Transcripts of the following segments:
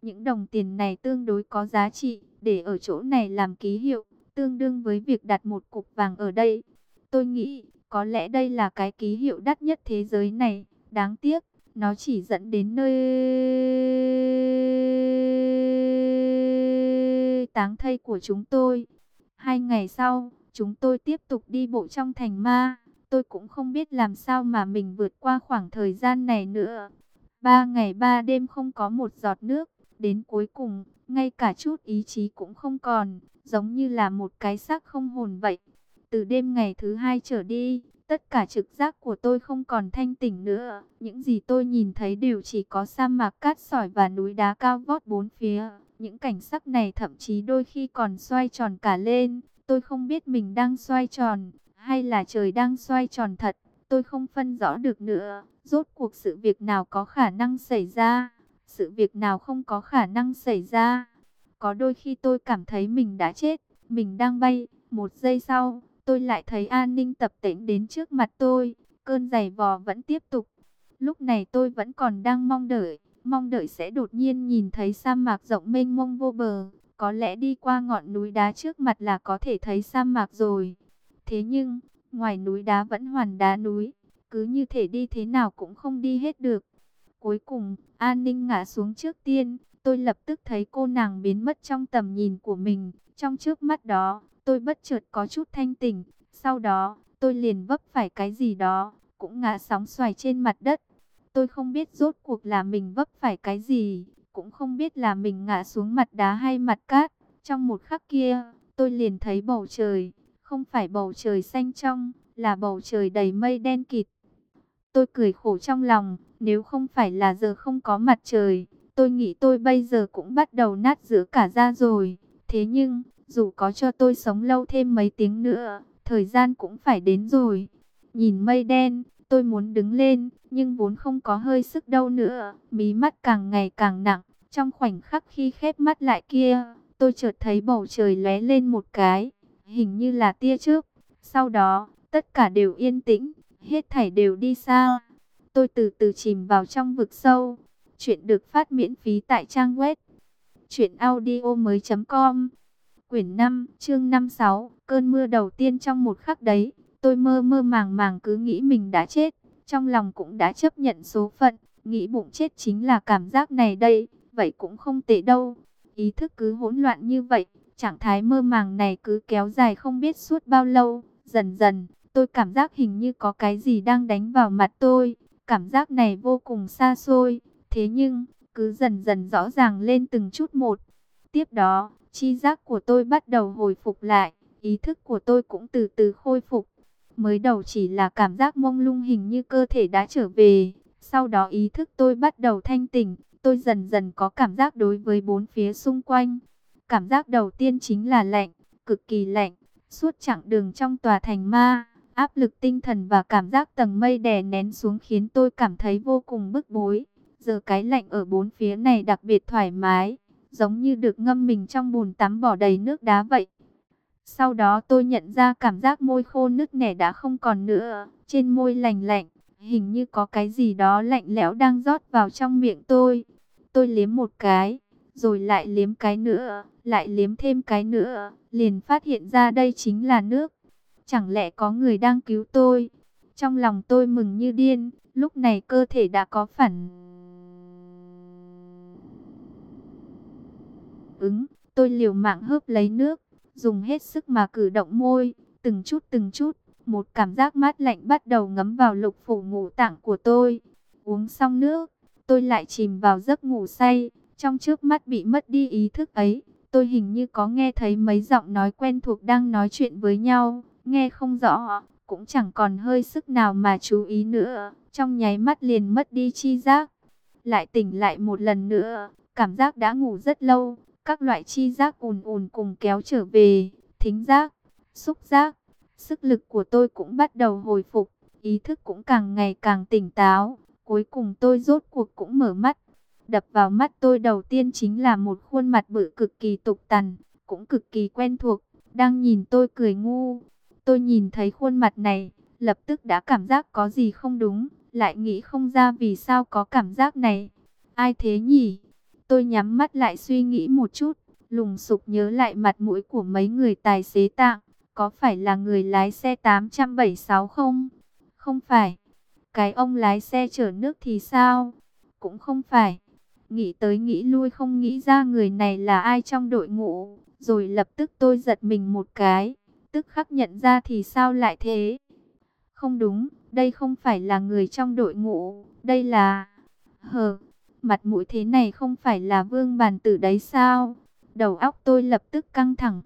Những đồng tiền này tương đối có giá trị, để ở chỗ này làm ký hiệu, tương đương với việc đặt một cục vàng ở đây. Tôi nghĩ, có lẽ đây là cái ký hiệu đắt nhất thế giới này. Đáng tiếc, nó chỉ dẫn đến nơi táng thây của chúng tôi. 2 ngày sau, chúng tôi tiếp tục đi bộ trong thành ma. Tôi cũng không biết làm sao mà mình vượt qua khoảng thời gian này nữa. 3 ngày 3 đêm không có một giọt nước. Đến cuối cùng, ngay cả chút ý chí cũng không còn, giống như là một cái xác không hồn vậy. Từ đêm ngày thứ 2 trở đi, tất cả trực giác của tôi không còn thanh tỉnh nữa. Những gì tôi nhìn thấy đều chỉ có sa mạc cát sỏi và núi đá cao vót bốn phía. Những cảnh sắc này thậm chí đôi khi còn xoay tròn cả lên. Tôi không biết mình đang xoay tròn, hay là trời đang xoay tròn thật. Tôi không phân rõ được nữa. Rốt cuộc sự việc nào có khả năng xảy ra, sự việc nào không có khả năng xảy ra. Có đôi khi tôi cảm thấy mình đã chết, mình đang bay. Một giây sau, tôi lại thấy an ninh tập tễnh đến trước mặt tôi. Cơn giày vò vẫn tiếp tục. Lúc này tôi vẫn còn đang mong đợi sẽ đột nhiên nhìn thấy sa mạc rộng mênh mông vô bờ. Có lẽ đi qua ngọn núi đá trước mặt là có thể thấy sa mạc rồi. Thế nhưng, ngoài núi đá vẫn hoàn đá núi. Cứ như thể đi thế nào cũng không đi hết được. Cuối cùng, An Ninh ngã xuống trước tiên. Tôi lập tức thấy cô nàng biến mất trong tầm nhìn của mình. Trong trước mắt đó, tôi bất chợt có chút thanh tỉnh. Sau đó, tôi liền vấp phải cái gì đó, cũng ngã sóng xoài trên mặt đất. Tôi không biết rốt cuộc là mình vấp phải cái gì, cũng không biết là mình ngã xuống mặt đá hay mặt cát. Trong một khắc kia, tôi liền thấy bầu trời, không phải bầu trời xanh trong, là bầu trời đầy mây đen kịt. Tôi cười khổ trong lòng, nếu không phải là giờ không có mặt trời, tôi nghĩ tôi bây giờ cũng bắt đầu nát giữa cả da rồi. Thế nhưng, dù có cho tôi sống lâu thêm mấy tiếng nữa, thời gian cũng phải đến rồi. Nhìn mây đen, tôi muốn đứng lên, nhưng vốn không có hơi sức đâu nữa. Mí mắt càng ngày càng nặng, trong khoảnh khắc khi khép mắt lại kia, tôi chợt thấy bầu trời lóe lên một cái, hình như là tia chớp. Sau đó, tất cả đều yên tĩnh, hết thảy đều đi xa. Tôi từ từ chìm vào trong vực sâu. Chuyện được phát miễn phí tại trang web truyệnaudiomoi.com. Quyển 5, chương 56, cơn mưa đầu tiên. Trong một khắc đấy, tôi mơ mơ màng màng cứ nghĩ mình đã chết, trong lòng cũng đã chấp nhận số phận, nghĩ bụng chết chính là cảm giác này đây, vậy cũng không tệ đâu. Ý thức cứ hỗn loạn như vậy, trạng thái mơ màng này cứ kéo dài không biết suốt bao lâu. Dần dần, tôi cảm giác hình như có cái gì đang đánh vào mặt tôi. Cảm giác này vô cùng xa xôi, thế nhưng cứ dần dần rõ ràng lên từng chút một. Tiếp đó, chi giác của tôi bắt đầu hồi phục lại, ý thức của tôi cũng từ từ khôi phục. Mới đầu chỉ là cảm giác mông lung, hình như cơ thể đã trở về. Sau đó ý thức tôi bắt đầu thanh tỉnh, tôi dần dần có cảm giác đối với bốn phía xung quanh. Cảm giác đầu tiên chính là lạnh, cực kỳ lạnh. Suốt chặng đường trong tòa thành ma, áp lực tinh thần và cảm giác tầng mây đè nén xuống khiến tôi cảm thấy vô cùng bức bối. Giờ cái lạnh ở bốn phía này đặc biệt thoải mái, giống như được ngâm mình trong bồn tắm bỏ đầy nước đá vậy. Sau đó tôi nhận ra cảm giác môi khô nứt nẻ đã không còn nữa, trên môi lành lạnh, hình như có cái gì đó lạnh lẽo đang rót vào trong miệng tôi. Tôi liếm một cái, rồi lại liếm cái nữa, lại liếm thêm cái nữa, liền phát hiện ra đây chính là nước. Chẳng lẽ có người đang cứu tôi? Trong lòng tôi mừng như điên, lúc này cơ thể đã có phản ứng. Tôi liều mạng hớp lấy nước, dùng hết sức mà cử động môi, từng chút, một cảm giác mát lạnh bắt đầu ngấm vào lục phủ ngũ tạng của tôi. Uống xong nước, tôi lại chìm vào giấc ngủ say. Trong chớp mắt bị mất đi ý thức ấy, tôi hình như có nghe thấy mấy giọng nói quen thuộc đang nói chuyện với nhau, nghe không rõ, cũng chẳng còn hơi sức nào mà chú ý nữa. Trong nháy mắt liền mất đi chi giác, lại tỉnh lại một lần nữa, cảm giác đã ngủ rất lâu. Các loại chi giác ùn ùn cùng kéo trở về, thính giác, xúc giác, sức lực của tôi cũng bắt đầu hồi phục, ý thức cũng càng ngày càng tỉnh táo. Cuối cùng tôi rốt cuộc cũng mở mắt. Đập vào mắt tôi đầu tiên chính là một khuôn mặt bự cực kỳ tục tằn, cũng cực kỳ quen thuộc, đang nhìn tôi cười ngu. Tôi nhìn thấy khuôn mặt này, lập tức đã cảm giác có gì không đúng, lại nghĩ không ra vì sao có cảm giác này. Ai thế nhỉ? Tôi nhắm mắt lại suy nghĩ một chút, lùng sục nhớ lại mặt mũi của mấy người tài xế tạng. Có phải là người lái xe 876 không? Không phải. Cái ông lái xe chở nước thì sao? Cũng không phải. Nghĩ tới nghĩ lui không nghĩ ra người này là ai trong đội ngũ. Rồi lập tức tôi giật mình một cái. Tức khắc nhận ra thì sao lại thế? Không đúng, đây không phải là người trong đội ngũ. Đây là... mặt mũi thế này không phải là Vương Bàn Tử đấy sao? Đầu óc tôi lập tức căng thẳng.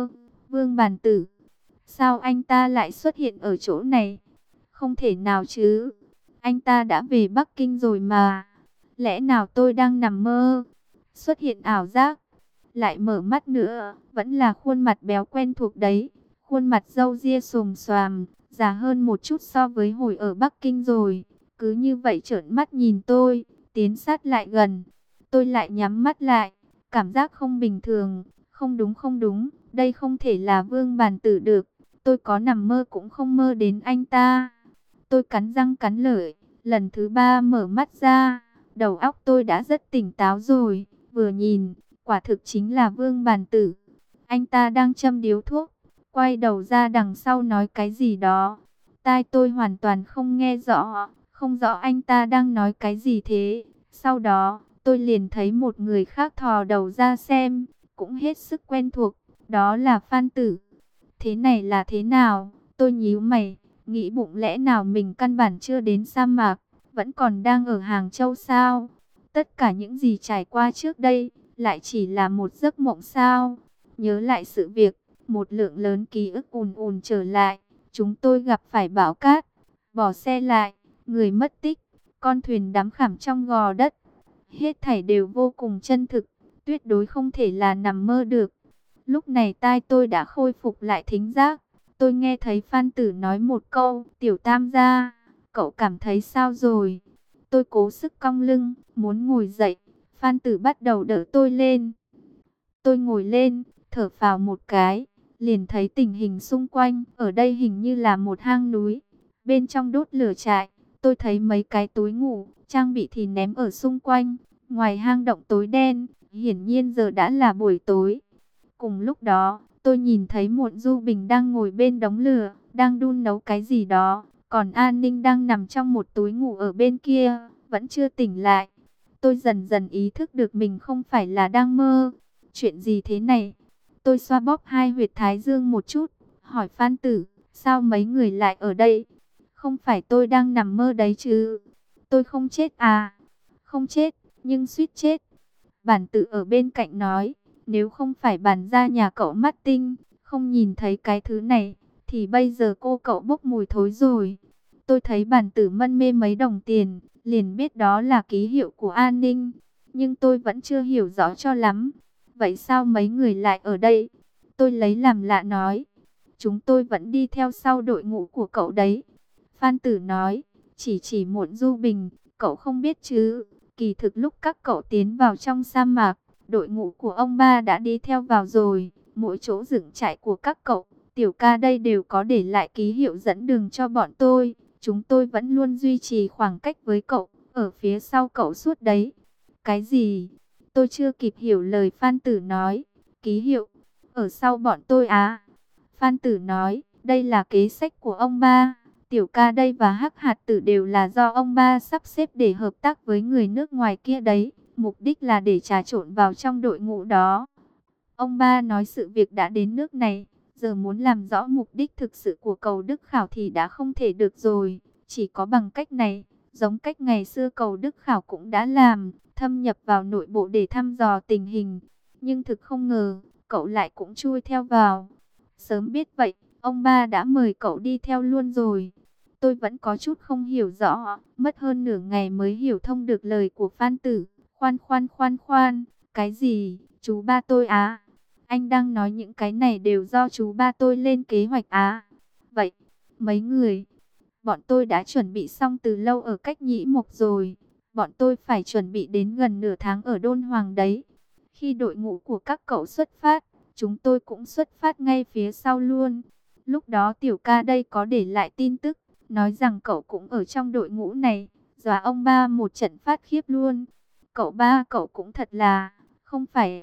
Vương Bàn Tử, sao anh ta lại xuất hiện ở chỗ này? Không thể nào chứ, anh ta đã về Bắc Kinh rồi mà. Lẽ nào tôi đang nằm mơ? Xuất hiện ảo giác? Lại mở mắt nữa, vẫn là khuôn mặt béo quen thuộc đấy. Khuôn mặt râu ria xồm xoàm, già hơn một chút so với hồi ở Bắc Kinh rồi. Cứ như vậy trợn mắt nhìn tôi, tiến sát lại gần. Tôi lại nhắm mắt lại, cảm giác không bình thường. Không đúng không đúng, đây không thể là Vương Bàn Tử được. Tôi có nằm mơ cũng không mơ đến anh ta. Tôi cắn răng cắn lợi, lần thứ ba mở mắt ra. Đầu óc tôi đã rất tỉnh táo rồi. Vừa nhìn, quả thực chính là Vương Bàn Tử. Anh ta đang châm điếu thuốc, quay đầu ra đằng sau nói cái gì đó. Tai tôi hoàn toàn không nghe rõ, không rõ anh ta đang nói cái gì thế. Sau đó, tôi liền thấy một người khác thò đầu ra xem, cũng hết sức quen thuộc, đó là Phan Tử. Thế này là thế nào? Tôi nhíu mày, nghĩ bụng lẽ nào mình căn bản chưa đến sa mạc, vẫn còn đang ở Hàng Châu sao? Tất cả những gì trải qua trước đây, lại chỉ là một giấc mộng sao? Nhớ lại sự việc, một lượng lớn ký ức ùn ùn trở lại. Chúng tôi gặp phải bão cát, bỏ xe lại, người mất tích, con thuyền đắm khảm trong gò đất. Hết thảy đều vô cùng chân thực, tuyệt đối không thể là nằm mơ được. Lúc này tai tôi đã khôi phục lại thính giác. Tôi nghe thấy Phan Tử nói một câu, Tiểu Tam gia, cậu cảm thấy sao rồi? Tôi cố sức cong lưng, muốn ngồi dậy. Phan Tử bắt đầu đỡ tôi lên. Tôi ngồi lên, thở phào một cái, liền thấy tình hình xung quanh. Ở đây hình như là một hang núi. Bên trong đốt lửa trại, tôi thấy mấy cái túi ngủ, trang bị thì ném ở xung quanh. Ngoài hang động tối đen, hiển nhiên giờ đã là buổi tối. Cùng lúc đó, tôi nhìn thấy Muộn Du Bình đang ngồi bên đống lửa, đang đun nấu cái gì đó. Còn An Ninh đang nằm trong một túi ngủ ở bên kia, vẫn chưa tỉnh lại. Tôi dần dần ý thức được mình không phải là đang mơ. Chuyện gì thế này? Tôi xoa bóp hai huyệt thái dương một chút, hỏi Phan Tử, sao mấy người lại ở đây? Không phải tôi đang nằm mơ đấy chứ? Tôi không chết à? Không chết, nhưng suýt chết. Bản Tử ở bên cạnh nói, nếu không phải bản gia nhà cậu mắt tinh, không nhìn thấy cái thứ này, thì bây giờ cô cậu bốc mùi thối rồi. Tôi thấy Bản Tử mân mê mấy đồng tiền, liền biết đó là ký hiệu của An Ninh, nhưng tôi vẫn chưa hiểu rõ cho lắm. Vậy sao mấy người lại ở đây? Tôi lấy làm lạ nói, chúng tôi vẫn đi theo sau đội ngũ của cậu đấy. Phan Tử nói, chỉ Muộn Du Bình, cậu không biết chứ, kỳ thực lúc các cậu tiến vào trong sa mạc, đội ngũ của ông ba đã đi theo vào rồi. Mỗi chỗ dựng trại của các cậu, Tiểu Ca đây đều có để lại ký hiệu dẫn đường cho bọn tôi. Chúng tôi vẫn luôn duy trì khoảng cách với cậu, ở phía sau cậu suốt đấy. Cái gì? Tôi chưa kịp hiểu lời Phan Tử nói. Ký hiệu? Ở sau bọn tôi à? Phan Tử nói, đây là kế sách của ông ba. Tiểu Ca đây và Hắc Hạt Tử đều là do ông ba sắp xếp để hợp tác với người nước ngoài kia đấy. Mục đích là để trà trộn vào trong đội ngũ đó. Ông ba nói sự việc đã đến nước này, giờ muốn làm rõ mục đích thực sự của Cầu Đức Khảo thì đã không thể được rồi. Chỉ có bằng cách này, giống cách ngày xưa Cầu Đức Khảo cũng đã làm, thâm nhập vào nội bộ để thăm dò tình hình. Nhưng thực không ngờ, cậu lại cũng chui theo vào. Sớm biết vậy, ông ba đã mời cậu đi theo luôn rồi. Tôi vẫn có chút không hiểu rõ, mất hơn nửa ngày mới hiểu thông được lời của Phan Tử. Khoan, cái gì, chú ba tôi á? Anh đang nói những cái này đều do chú ba tôi lên kế hoạch á? Vậy, mấy người, bọn tôi đã chuẩn bị xong từ lâu ở cách Nhĩ Mộc rồi. Bọn tôi phải chuẩn bị đến gần nửa tháng ở Đôn Hoàng đấy. Khi đội ngũ của các cậu xuất phát, chúng tôi cũng xuất phát ngay phía sau luôn. Lúc đó Tiểu Ca đây có để lại tin tức, nói rằng cậu cũng ở trong đội ngũ này, dọa ông ba một trận phát khiếp luôn. Cậu ba cậu cũng thật là, không phải...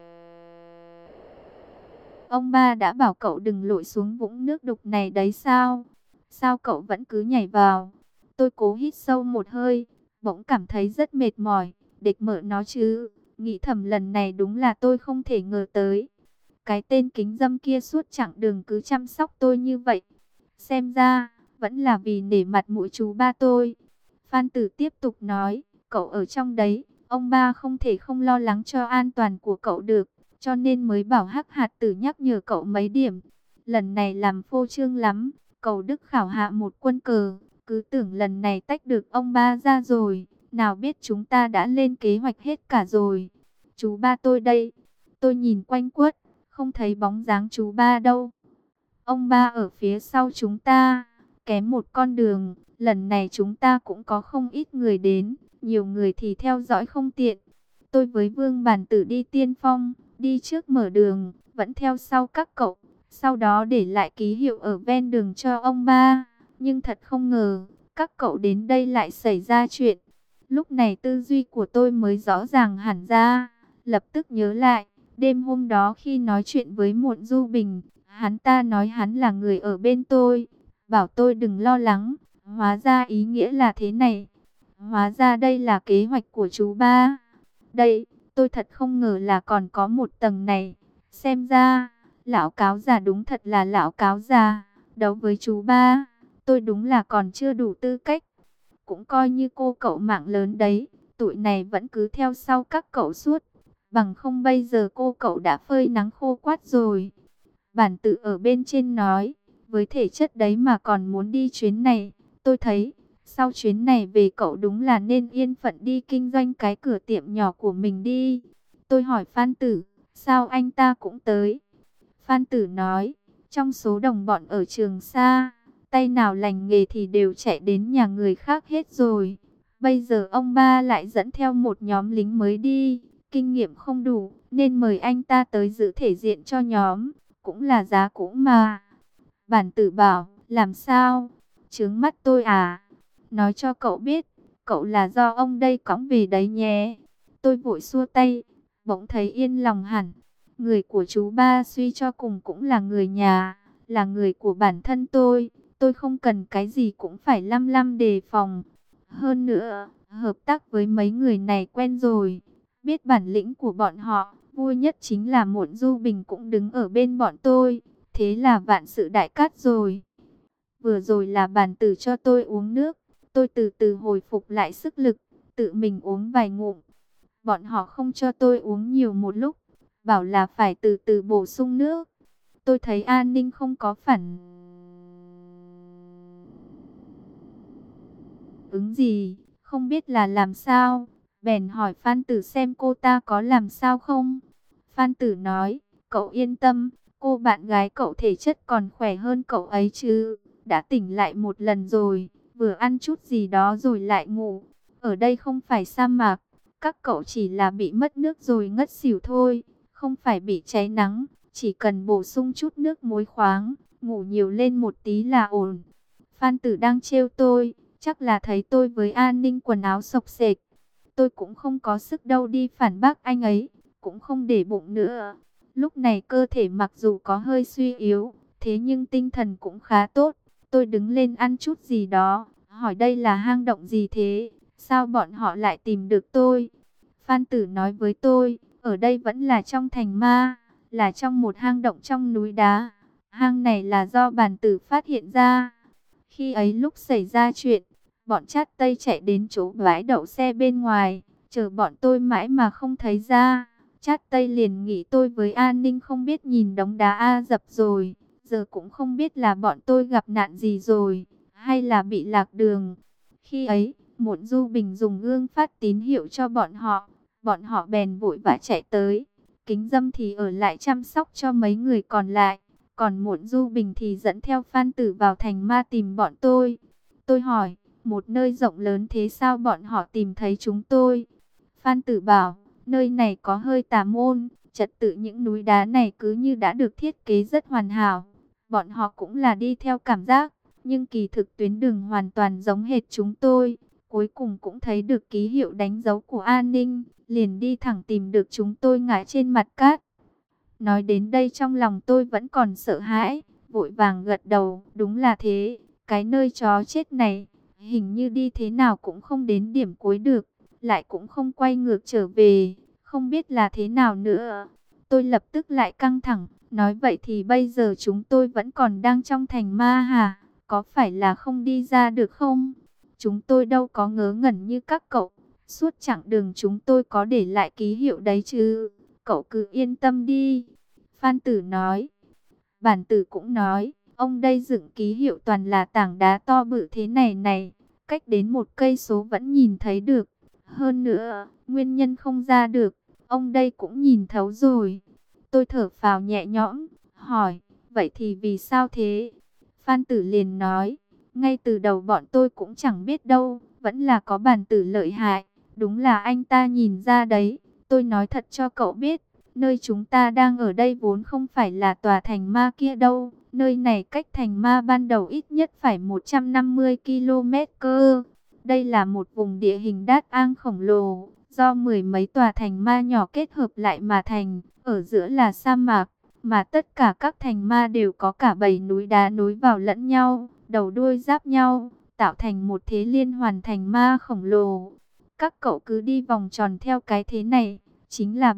Ông ba đã bảo cậu đừng lội xuống vũng nước đục này đấy sao? Sao cậu vẫn cứ nhảy vào? Tôi cố hít sâu một hơi, bỗng cảm thấy rất mệt mỏi. Địch mở nó chứ, nghĩ thầm lần này đúng là tôi không thể ngờ tới. Cái tên kính dâm kia suốt chặng đường cứ chăm sóc tôi như vậy. Xem ra, vẫn là vì nể mặt mũi chú ba tôi. Phan Tử tiếp tục nói, cậu ở trong đấy, ông ba không thể không lo lắng cho an toàn của cậu được, cho nên mới bảo Hắc Hạt Tử nhắc nhở cậu mấy điểm. Lần này làm phô trương lắm, cậu Đức khảo hạ một quân cờ, cứ tưởng lần này tách được ông ba ra rồi, nào biết chúng ta đã lên kế hoạch hết cả rồi. Chú ba tôi đây, tôi nhìn quanh quất, không thấy bóng dáng chú ba đâu. Ông ba ở phía sau chúng ta, kém một con đường, lần này chúng ta cũng có không ít người đến, nhiều người thì theo dõi không tiện. Tôi với Vương Bản Tử đi tiên phong, đi trước mở đường, vẫn theo sau các cậu, sau đó để lại ký hiệu ở ven đường cho ông ba. Nhưng thật không ngờ, các cậu đến đây lại xảy ra chuyện. Lúc này tư duy của tôi mới rõ ràng hẳn ra, lập tức nhớ lại, đêm hôm đó khi nói chuyện với Muộn Du Bình, hắn ta nói hắn là người ở bên tôi, bảo tôi đừng lo lắng, hóa ra ý nghĩa là thế này. Hóa ra đây là kế hoạch của chú ba. Đây, tôi thật không ngờ là còn có một tầng này. Xem ra, lão cáo già đúng thật là lão cáo già. Đấu với chú ba, tôi đúng là còn chưa đủ tư cách. Cũng coi như cô cậu mạng lớn đấy, tụi này vẫn cứ theo sau các cậu suốt. Bằng không bây giờ cô cậu đã phơi nắng khô quắt rồi. Bản Tử ở bên trên nói, với thể chất đấy mà còn muốn đi chuyến này, tôi thấy, sau chuyến này về cậu đúng là nên yên phận đi kinh doanh cái cửa tiệm nhỏ của mình đi. Tôi hỏi Phan Tử, sao anh ta cũng tới? Phan Tử nói, trong số đồng bọn ở Trường Sa, tay nào lành nghề thì đều chạy đến nhà người khác hết rồi. Bây giờ ông ba lại dẫn theo một nhóm lính mới đi, kinh nghiệm không đủ, nên mời anh ta tới giữ thể diện cho nhóm, cũng là giá cũ mà. Bản Tử bảo, làm sao? Chướng mắt tôi à? Nói cho cậu biết, cậu là do ông đây cõng về đấy nhé. Tôi vội xua tay, bỗng thấy yên lòng hẳn. Người của chú ba suy cho cùng cũng là người nhà, là người của bản thân tôi. Tôi không cần cái gì cũng phải lăm lăm đề phòng. Hơn nữa, hợp tác với mấy người này quen rồi. Biết bản lĩnh của bọn họ, vui nhất chính là Muộn Du Bình cũng đứng ở bên bọn tôi. Thế là vạn sự đại cát rồi. Vừa rồi là Bản Tử cho tôi uống nước. Tôi từ từ hồi phục lại sức lực, tự mình uống vài ngụm. Bọn họ không cho tôi uống nhiều một lúc, bảo là phải từ từ bổ sung nước. Tôi thấy An Ninh không có phản ứng gì, không biết là làm sao. Bèn hỏi Phan Tử xem cô ta có làm sao không. Phan Tử nói, cậu yên tâm, cô bạn gái cậu thể chất còn khỏe hơn cậu ấy chứ. Đã tỉnh lại một lần rồi, vừa ăn chút gì đó rồi lại ngủ. Ở đây không phải sa mạc, các cậu chỉ là bị mất nước rồi ngất xỉu thôi, không phải bị cháy nắng. Chỉ cần bổ sung chút nước muối khoáng, ngủ nhiều lên một tí là ổn. Phan Tử đang trêu tôi, chắc là thấy tôi với An Ninh quần áo xộc xệch. Tôi cũng không có sức đâu đi phản bác anh ấy, cũng không để bụng nữa. Lúc này cơ thể mặc dù có hơi suy yếu, thế nhưng tinh thần cũng khá tốt. Tôi đứng lên ăn chút gì đó, hỏi đây là hang động gì thế? Sao bọn họ lại tìm được tôi? Phan Tử nói với tôi, ở đây vẫn là trong thành ma, là trong một hang động trong núi đá. Hang này là do Bản Tử phát hiện ra. Khi ấy lúc xảy ra chuyện, bọn Chát Tây chạy đến chỗ bãi đậu xe bên ngoài, chờ bọn tôi mãi mà không thấy ra. Chát Tây liền nghĩ tôi với An Ninh không biết nhìn đống đá A dập rồi, giờ cũng không biết là bọn tôi gặp nạn gì rồi, hay là bị lạc đường. Khi ấy, Muộn Du Bình dùng gương phát tín hiệu cho bọn họ bèn vội vã chạy tới. Kính Dâm thì ở lại chăm sóc cho mấy người còn lại, còn Muộn Du Bình thì dẫn theo Phan Tử vào thành ma tìm bọn tôi. Tôi hỏi, một nơi rộng lớn thế sao bọn họ tìm thấy chúng tôi? Phan Tử bảo, nơi này có hơi tà môn, trật tự những núi đá này cứ như đã được thiết kế rất hoàn hảo. Bọn họ cũng là đi theo cảm giác, nhưng kỳ thực tuyến đường hoàn toàn giống hệt chúng tôi. cuối cùng cũng thấy được ký hiệu đánh dấu của An Ninh, liền đi thẳng tìm được chúng tôi ngã trên mặt cát. Nói đến đây trong lòng tôi vẫn còn sợ hãi, vội vàng gật đầu, đúng là thế, cái nơi chó chết này, hình như đi thế nào cũng không đến điểm cuối được, lại cũng không quay ngược trở về, không biết là thế nào nữa. Tôi lập tức lại căng thẳng, nói vậy thì bây giờ chúng tôi vẫn còn đang trong thành ma hả? Có phải là không đi ra được không? Chúng tôi đâu có ngớ ngẩn như các cậu, suốt chặng đường chúng tôi có để lại ký hiệu đấy chứ. Cậu cứ yên tâm đi. Phan Tử nói. Bản Tử cũng nói, ông đây dựng ký hiệu toàn là tảng đá to bự thế này này, cách đến 1 cây số vẫn nhìn thấy được. Hơn nữa, nguyên nhân không ra được, ông đây cũng nhìn thấu rồi. Tôi thở phào nhẹ nhõm, hỏi, vậy thì vì sao thế? Phan Tử liền nói, ngay từ đầu bọn tôi cũng chẳng biết đâu, vẫn là có Bản Tử lợi hại, đúng là anh ta nhìn ra đấy. Tôi nói thật cho cậu biết, nơi chúng ta đang ở đây vốn không phải là tòa thành ma kia đâu. Nơi này cách thành ma ban đầu ít nhất phải 150 km cơ. Đây là một vùng địa hình đát ang khổng lồ, do 10 mấy tòa thành ma nhỏ kết hợp lại mà thành. Ở giữa là sa mạc, mà tất cả các thành ma đều có cả 7 núi đá nối vào lẫn nhau, đầu đuôi giáp nhau, tạo thành một thế liên hoàn thành ma khổng lồ. Các cậu cứ đi vòng tròn theo cái thế này, chính là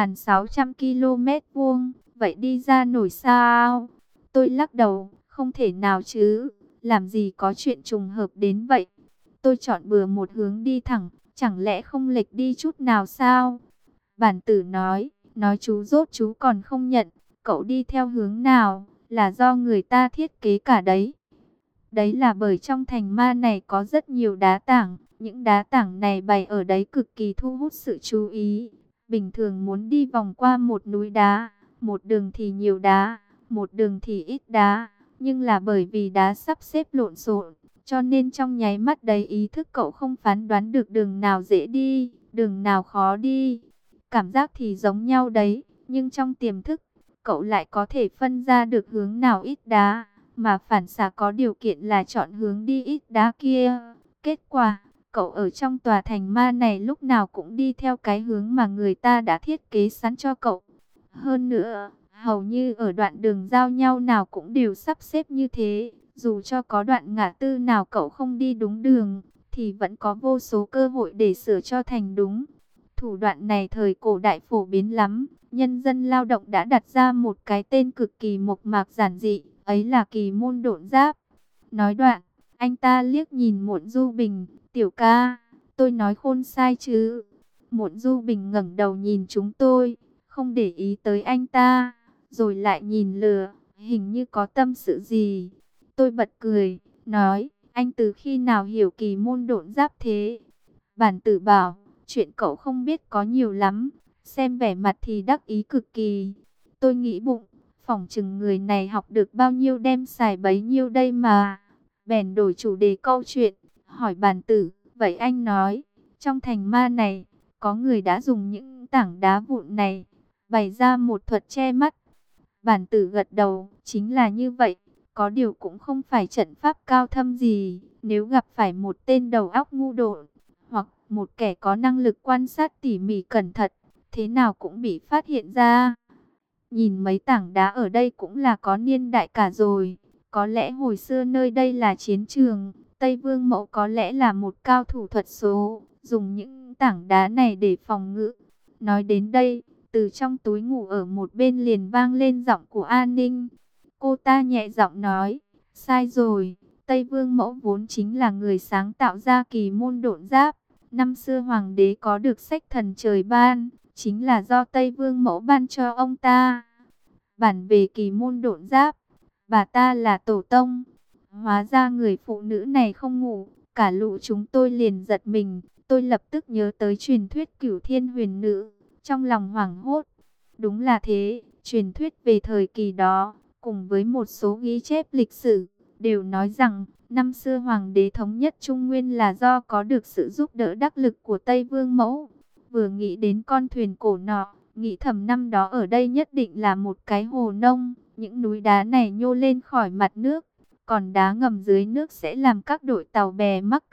3.600 km vuông, vậy đi ra nổi sao? Tôi lắc đầu, không thể nào chứ, làm gì có chuyện trùng hợp đến vậy. Tôi chọn bừa một hướng đi thẳng, chẳng lẽ không lệch đi chút nào sao? Bản Tử nói chú rốt chú còn không nhận, cậu đi theo hướng nào, là do người ta thiết kế cả đấy. Đấy là bởi trong thành ma này có rất nhiều đá tảng, những đá tảng này bày ở đấy cực kỳ thu hút sự chú ý. Bình thường muốn đi vòng qua một núi đá, một đường thì nhiều đá, một đường thì ít đá, nhưng là bởi vì đá sắp xếp lộn xộn, cho nên trong nháy mắt đấy ý thức cậu không phán đoán được đường nào dễ đi, đường nào khó đi. Cảm giác thì giống nhau đấy, nhưng trong tiềm thức, cậu lại có thể phân ra được hướng nào ít đá, mà phản xạ có điều kiện là chọn hướng đi ít đá kia. Kết quả, cậu ở trong tòa thành ma này lúc nào cũng đi theo cái hướng mà người ta đã thiết kế sẵn cho cậu. Hơn nữa, hầu như ở đoạn đường giao nhau nào cũng đều sắp xếp như thế. Dù cho có đoạn ngã tư nào cậu không đi đúng đường, thì vẫn có vô số cơ hội để sửa cho thành đúng. Thủ đoạn này thời cổ đại phổ biến lắm. Nhân dân lao động đã đặt ra một cái tên cực kỳ mộc mạc giản dị, ấy là kỳ môn độn giáp. Nói đoạn, anh ta liếc nhìn Muộn Du Bình, tiểu ca, tôi nói khôn sai chứ? Muộn Du Bình ngẩng đầu nhìn chúng tôi, không để ý tới anh ta, rồi lại nhìn lừa, hình như có tâm sự gì. Tôi bật cười, nói, anh từ khi nào hiểu kỳ môn độn giáp thế? Bản Tử bảo, chuyện cậu không biết có nhiều lắm, xem vẻ mặt thì đắc ý cực kỳ. Tôi nghĩ bụng, phỏng chừng người này học được bao nhiêu đem xài bấy nhiêu đây mà. Bèn đổi chủ đề câu chuyện, hỏi Bản Tử, vậy anh nói, trong thành ma này, có người đã dùng những tảng đá vụn này, bày ra một thuật che mắt. Bản Tử gật đầu, chính là như vậy, có điều cũng không phải trận pháp cao thâm gì, nếu gặp phải một tên đầu óc ngu độn, hoặc một kẻ có năng lực quan sát tỉ mỉ cẩn thận, thế nào cũng bị phát hiện ra. Nhìn mấy tảng đá ở đây cũng là có niên đại cả rồi. Có lẽ hồi xưa nơi đây là chiến trường. Tây Vương Mẫu có lẽ là một cao thủ thuật số, dùng những tảng đá này để phòng ngự. Nói đến đây, từ trong túi ngủ ở một bên liền vang lên giọng của An Ninh. Cô ta nhẹ giọng nói, sai rồi, Tây Vương Mẫu vốn chính là người sáng tạo ra kỳ môn độn giáp. Năm xưa hoàng đế có được sách thần trời ban, chính là do Tây Vương Mẫu ban cho ông ta. Bản về kỳ môn độn giáp, bà ta là tổ tông. Hóa ra người phụ nữ này không ngủ, cả lũ chúng tôi liền giật mình. Tôi lập tức nhớ tới truyền thuyết Cửu Thiên Huyền Nữ, trong lòng hoảng hốt. Đúng là thế, truyền thuyết về thời kỳ đó, cùng với một số ghi chép lịch sử, đều nói rằng năm xưa hoàng đế thống nhất Trung Nguyên là do có được sự giúp đỡ đắc lực của Tây Vương Mẫu. Vừa nghĩ đến con thuyền cổ nọ, nghĩ thầm năm đó ở đây nhất định là một cái hồ nông, những núi đá này nhô lên khỏi mặt nước, còn đá ngầm dưới nước sẽ làm các đội tàu bè mắc cạn,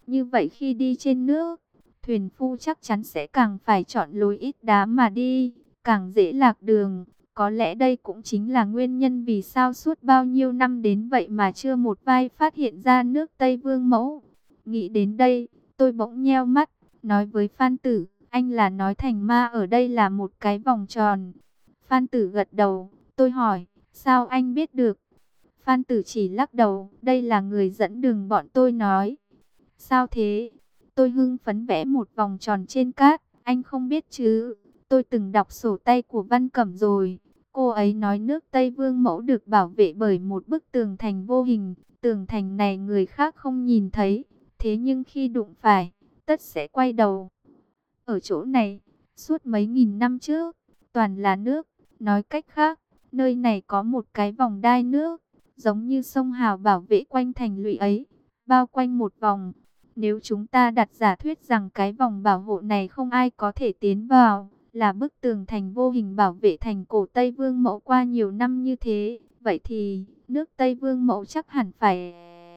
Như vậy khi đi trên nước, thuyền phu chắc chắn sẽ càng phải chọn lối ít đá mà đi, càng dễ lạc đường. Có lẽ đây cũng chính là nguyên nhân vì sao suốt bao nhiêu năm đến vậy mà chưa một vai phát hiện ra nước Tây Vương Mẫu. Nghĩ đến đây, tôi bỗng nheo mắt, nói với Phan Tử, anh là nói thành ma ở đây là một cái vòng tròn. Phan Tử gật đầu, tôi hỏi, sao anh biết được? Phan Tử chỉ lắc đầu, đây là người dẫn đường bọn tôi nói. Sao thế? Tôi hưng phấn vẽ một vòng tròn trên cát, anh không biết chứ? Tôi từng đọc sổ tay của Văn Cẩm rồi. Cô ấy nói nước Tây Vương Mẫu được bảo vệ bởi một bức tường thành vô hình. Tường thành này người khác không nhìn thấy, thế nhưng khi đụng phải, tất sẽ quay đầu. Ở chỗ này, suốt mấy nghìn năm trước, toàn là nước. Nói cách khác, nơi này có một cái vòng đai nước, giống như sông Hào bảo vệ quanh thành lũy ấy, bao quanh một vòng. Nếu chúng ta đặt giả thuyết rằng cái vòng bảo hộ này không ai có thể tiến vào, là bức tường thành vô hình bảo vệ thành cổ Tây Vương Mẫu qua nhiều năm như thế, vậy thì nước Tây Vương Mẫu chắc hẳn phải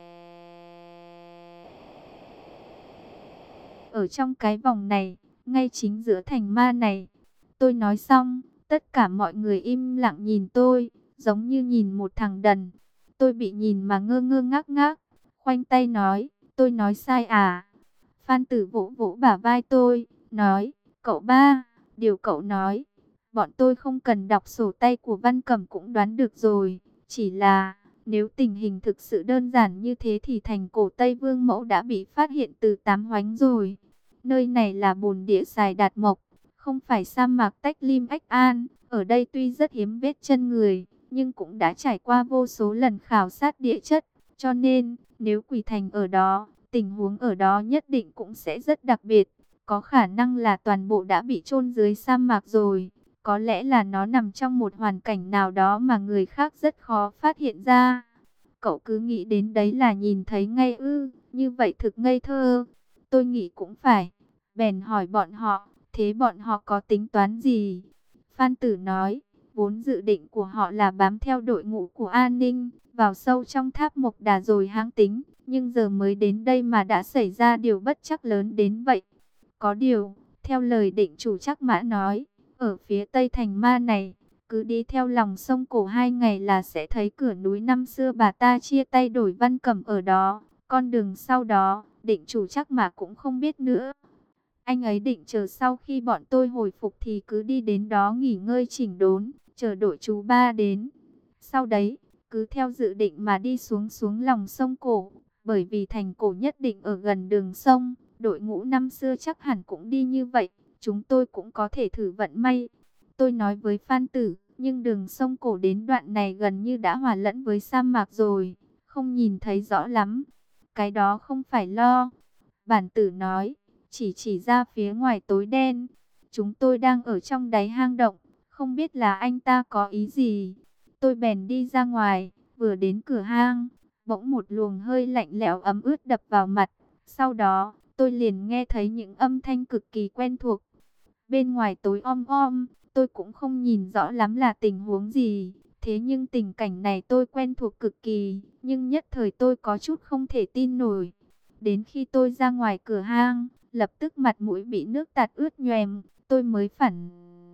ở trong cái vòng này, ngay chính giữa thành ma này. Tôi nói xong, tất cả mọi người im lặng nhìn tôi, giống như nhìn một thằng đần. Tôi bị nhìn mà ngơ ngơ ngác ngác, khoanh tay nói, tôi nói sai à? Phan Tử vỗ vỗ bả vai tôi, nói, cậu ba, điều cậu nói, bọn tôi không cần đọc sổ tay của Văn Cẩm cũng đoán được rồi. Chỉ là, nếu tình hình thực sự đơn giản như thế thì thành cổ Tây Vương Mẫu đã bị phát hiện từ Tám Hoánh rồi. Nơi này là bồn địa Sài Đạt Mộc, không phải sa mạc Tách Lim Ách An. Ở đây tuy rất hiếm vết chân người, nhưng cũng đã trải qua vô số lần khảo sát địa chất. Cho nên, nếu quỷ thành ở đó, tình huống ở đó nhất định cũng sẽ rất đặc biệt. Có khả năng là toàn bộ đã bị chôn dưới sa mạc rồi. Có lẽ là nó nằm trong một hoàn cảnh nào đó mà người khác rất khó phát hiện ra. Cậu cứ nghĩ đến đấy là nhìn thấy ngay ư? Như vậy thực ngây thơ. Tôi nghĩ cũng phải. Bèn hỏi bọn họ, thế bọn họ có tính toán gì? Phan Tử nói, vốn dự định của họ là bám theo đội ngũ của an ninh, vào sâu trong tháp Mộc Đà rồi hãng tính. Nhưng giờ mới đến đây mà đã xảy ra điều bất trắc lớn đến vậy. Có điều, theo lời định chủ Trắc Mã nói, ở phía tây thành ma này, cứ đi theo lòng sông Cổ 2 ngày là sẽ thấy cửa núi năm xưa bà ta chia tay đổi Văn Cẩm ở đó. Con đường sau đó, định chủ Trắc Mã cũng không biết nữa. Anh ấy định chờ sau khi bọn tôi hồi phục thì cứ đi đến đó nghỉ ngơi chỉnh đốn, chờ đội chú ba đến. Sau đấy, cứ theo dự định mà đi xuống lòng sông Cổ, bởi vì thành cổ nhất định ở gần đường sông, đội ngũ năm xưa chắc hẳn cũng đi như vậy, chúng tôi cũng có thể thử vận may. Tôi nói với Phan Tử, nhưng đường sông Cổ đến đoạn này gần như đã hòa lẫn với sa mạc rồi, không nhìn thấy rõ lắm. Cái đó không phải lo. Bản Tử nói, chỉ ra phía ngoài tối đen. Chúng tôi đang ở trong đáy hang động, không biết là anh ta có ý gì. Tôi bèn đi ra ngoài, vừa đến cửa hang, bỗng một luồng hơi lạnh lẽo ấm ướt đập vào mặt. Sau đó, tôi liền nghe thấy những âm thanh cực kỳ quen thuộc. Bên ngoài tối om om, tôi cũng không nhìn rõ lắm là tình huống gì. Thế nhưng tình cảnh này tôi quen thuộc cực kỳ, nhưng nhất thời tôi có chút không thể tin nổi. Đến khi tôi ra ngoài cửa hang, lập tức mặt mũi bị nước tạt ướt nhoẻm, tôi mới phản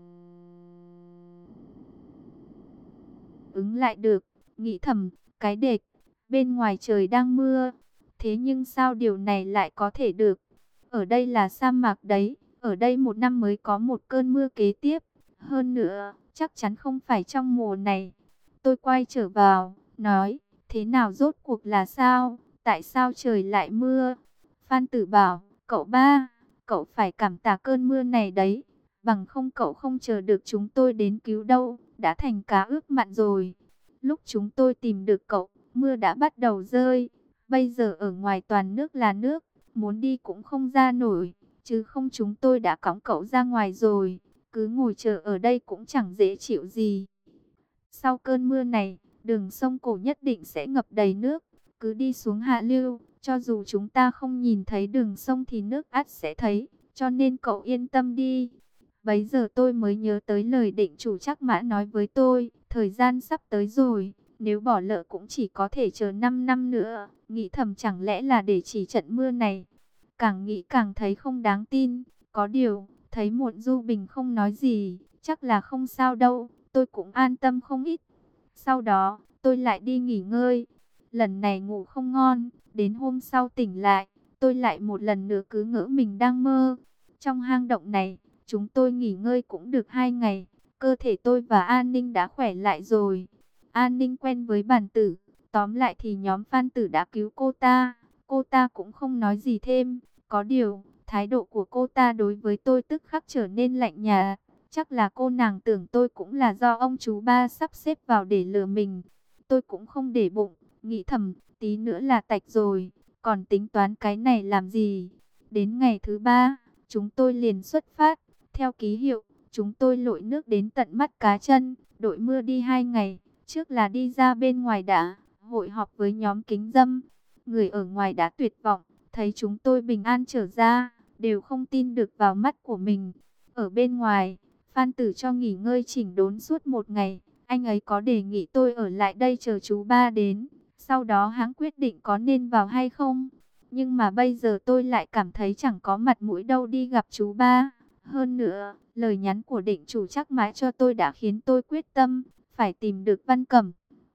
ứng lại được, nghĩ thầm, cái đệt, bên ngoài trời đang mưa, thế nhưng sao điều này lại có thể được? Ở đây là sa mạc đấy, ở đây một năm mới có một cơn mưa kế tiếp, hơn nữa, chắc chắn không phải trong mùa này. Tôi quay trở vào, nói, thế nào rốt cuộc là sao? Tại sao trời lại mưa? Phan Tử bảo, cậu ba, cậu phải cảm tạ cơn mưa này đấy, bằng không cậu không chờ được chúng tôi đến cứu đâu, đã thành cá ướp mặn rồi. Lúc chúng tôi tìm được cậu, mưa đã bắt đầu rơi, bây giờ ở ngoài toàn nước là nước, muốn đi cũng không ra nổi, chứ không chúng tôi đã cõng cậu ra ngoài rồi, cứ ngồi chờ ở đây cũng chẳng dễ chịu gì. Sau cơn mưa này, đường sông Cổ nhất định sẽ ngập đầy nước, cứ đi xuống hạ lưu, cho dù chúng ta không nhìn thấy đường sông thì nước ắt sẽ thấy, cho nên cậu yên tâm đi. Bấy giờ tôi mới nhớ tới lời định chủ Trắc Mã nói với tôi, thời gian sắp tới rồi, nếu bỏ lỡ cũng chỉ có thể chờ 5 năm nữa, nghĩ thầm chẳng lẽ là để chỉ trận mưa này. Càng nghĩ càng thấy không đáng tin. Có điều, thấy Muộn Du Bình không nói gì, chắc là không sao đâu, tôi cũng an tâm không ít. Sau đó, tôi lại đi nghỉ ngơi. Lần này ngủ không ngon, đến hôm sau tỉnh lại, tôi lại một lần nữa cứ ngỡ mình đang mơ. Trong hang động này, chúng tôi nghỉ ngơi cũng được 2 ngày, cơ thể tôi và An Ninh đã khỏe lại rồi. An Ninh quen với bản tử, tóm lại thì nhóm Phan Tử đã cứu cô ta cũng không nói gì thêm. Có điều, thái độ của cô ta đối với tôi tức khắc trở nên lạnh nhạt. Chắc là cô nàng tưởng tôi cũng là do ông chú ba sắp xếp vào để lừa mình. Tôi cũng không để bụng, nghĩ thầm, tí nữa là tạch rồi, còn tính toán cái này làm gì. Đến ngày thứ 3, chúng tôi liền xuất phát. Theo ký hiệu, chúng tôi lội nước đến tận mắt cá chân, đội mưa đi 2 ngày. Trước là đi ra bên ngoài đã, hội họp với nhóm Kính Dâm. Người ở ngoài đã tuyệt vọng, thấy chúng tôi bình an trở ra, đều không tin được vào mắt của mình. Ở bên ngoài, Phan Tử cho nghỉ ngơi chỉnh đốn suốt 1 ngày. Anh ấy có đề nghị tôi ở lại đây chờ chú ba đến. Sau đó hắn quyết định có nên vào hay không. Nhưng mà bây giờ tôi lại cảm thấy chẳng có mặt mũi đâu đi gặp chú ba. Hơn nữa, lời nhắn của định chủ chắc mãi cho tôi đã khiến tôi quyết tâm, phải tìm được Văn Cẩm.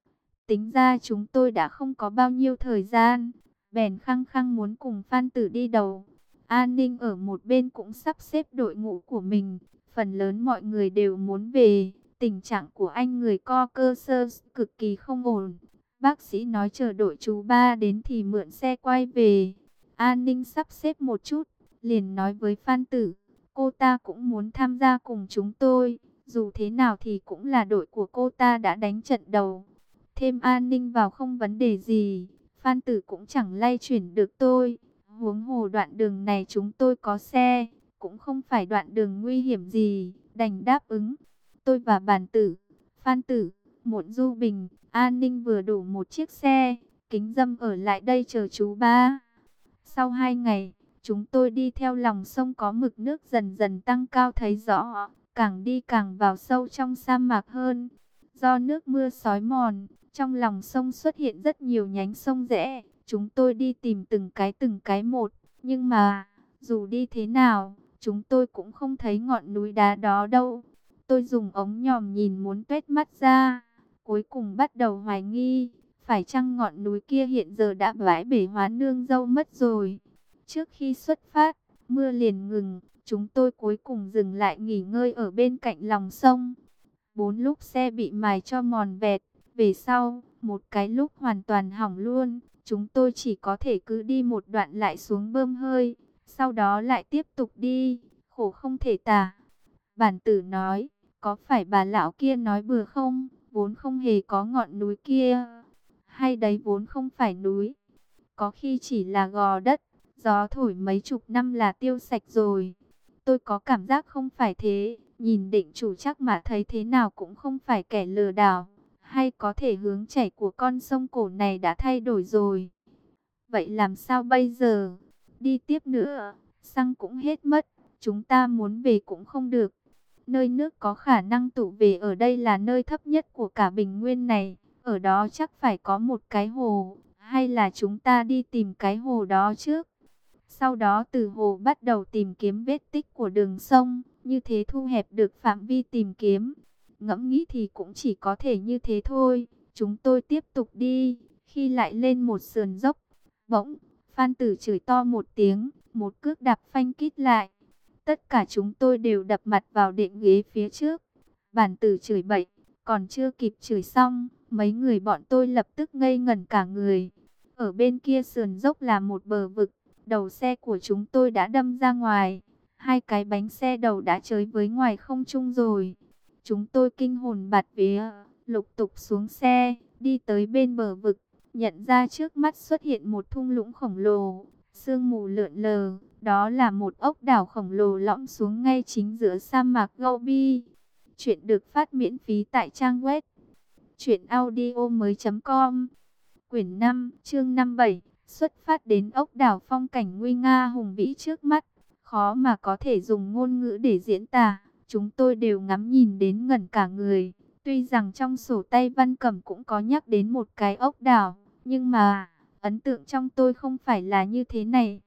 Tính ra chúng tôi đã không có bao nhiêu thời gian, bèn khăng khăng muốn cùng Phan Tử đi đầu. An Ninh ở một bên cũng sắp xếp đội ngũ của mình, phần lớn mọi người đều muốn về. Tình trạng của anh người co cơ sơ cực kỳ không ổn. Bác sĩ nói chờ đội chú ba đến thì mượn xe quay về. An Ninh sắp xếp một chút, liền nói với Phan Tử, cô ta cũng muốn tham gia cùng chúng tôi. Dù thế nào thì cũng là đội của cô ta đã đánh trận đầu. Thêm An Ninh vào không vấn đề gì, Phan Tử cũng chẳng lay chuyển được tôi. Huống hồ đoạn đường này chúng tôi có xe, cũng không phải đoạn đường nguy hiểm gì, đành đáp ứng. Tôi và Bản Tử, Phan Tử, Muộn Du Bình, An Ninh vừa đủ một chiếc xe, Kính Dâm ở lại đây chờ chú ba. Sau 2 ngày, chúng tôi đi theo lòng sông có mực nước dần dần tăng cao thấy rõ, càng đi càng vào sâu trong sa mạc hơn. Do nước mưa xói mòn, trong lòng sông xuất hiện rất nhiều nhánh sông rẽ. Chúng tôi đi tìm từng cái một, nhưng mà dù đi thế nào, chúng tôi cũng không thấy ngọn núi đá đó đâu. Tôi dùng ống nhòm nhìn muốn tuét mắt ra, cuối cùng bắt đầu hoài nghi, phải chăng ngọn núi kia hiện giờ đã bãi bể hóa nương dâu mất rồi. Trước khi xuất phát, mưa liền ngừng, chúng tôi cuối cùng dừng lại nghỉ ngơi ở bên cạnh lòng sông. 4 lúc xe bị mài cho mòn vẹt, về sau, một cái lúc hoàn toàn hỏng luôn. Chúng tôi chỉ có thể cứ đi một đoạn lại xuống bơm hơi, sau đó lại tiếp tục đi, khổ không thể tả. Bản Tử nói, có phải bà lão kia nói bừa không, vốn không hề có ngọn núi kia, hay đấy vốn không phải núi, có khi chỉ là gò đất, gió thổi mấy chục năm là tiêu sạch rồi. Tôi có cảm giác không phải thế, nhìn định chủ chắc mà thấy thế nào cũng không phải kẻ lừa đảo, hay có thể hướng chảy của con sông cổ này đã thay đổi rồi. Vậy làm sao bây giờ? Đi tiếp nữa, xăng cũng hết mất, chúng ta muốn về cũng không được. Nơi nước có khả năng tụ về ở đây là nơi thấp nhất của cả bình nguyên này, ở đó chắc phải có một cái hồ, hay là chúng ta đi tìm cái hồ đó trước. Sau đó từ hồ bắt đầu tìm kiếm vết tích của đường sông, như thế thu hẹp được phạm vi tìm kiếm. Ngẫm nghĩ thì cũng chỉ có thể như thế thôi. Chúng tôi tiếp tục đi, khi lại lên một sườn dốc, bỗng, Phan Tử chửi to một tiếng, một cước đạp phanh kít lại. Tất cả chúng tôi đều đập mặt vào đệm ghế phía trước. Bản Tử chửi bậy, còn chưa kịp chửi xong, mấy người bọn tôi lập tức ngây ngẩn cả người. Ở bên kia sườn dốc là một bờ vực, đầu xe của chúng tôi đã đâm ra ngoài, 2 cái bánh xe đầu đã chới với ngoài không trung rồi. Chúng tôi kinh hồn bạt vía, lục tục xuống xe, đi tới bên bờ vực, nhận ra trước mắt xuất hiện một thung lũng khổng lồ, sương mù lượn lờ, đó là một ốc đảo khổng lồ lõm xuống ngay chính giữa sa mạc Gobi. Chuyện được phát miễn phí tại trang web truyệnaudiomoi.com. Quyển 5, chương 57, xuất phát đến ốc đảo, phong cảnh nguy nga hùng vĩ trước mắt, khó mà có thể dùng ngôn ngữ để diễn tả. Chúng tôi đều ngắm nhìn đến ngẩn cả người. Tuy rằng trong sổ tay Văn Cẩm cũng có nhắc đến một cái ốc đảo, nhưng mà ấn tượng trong tôi không phải là như thế này.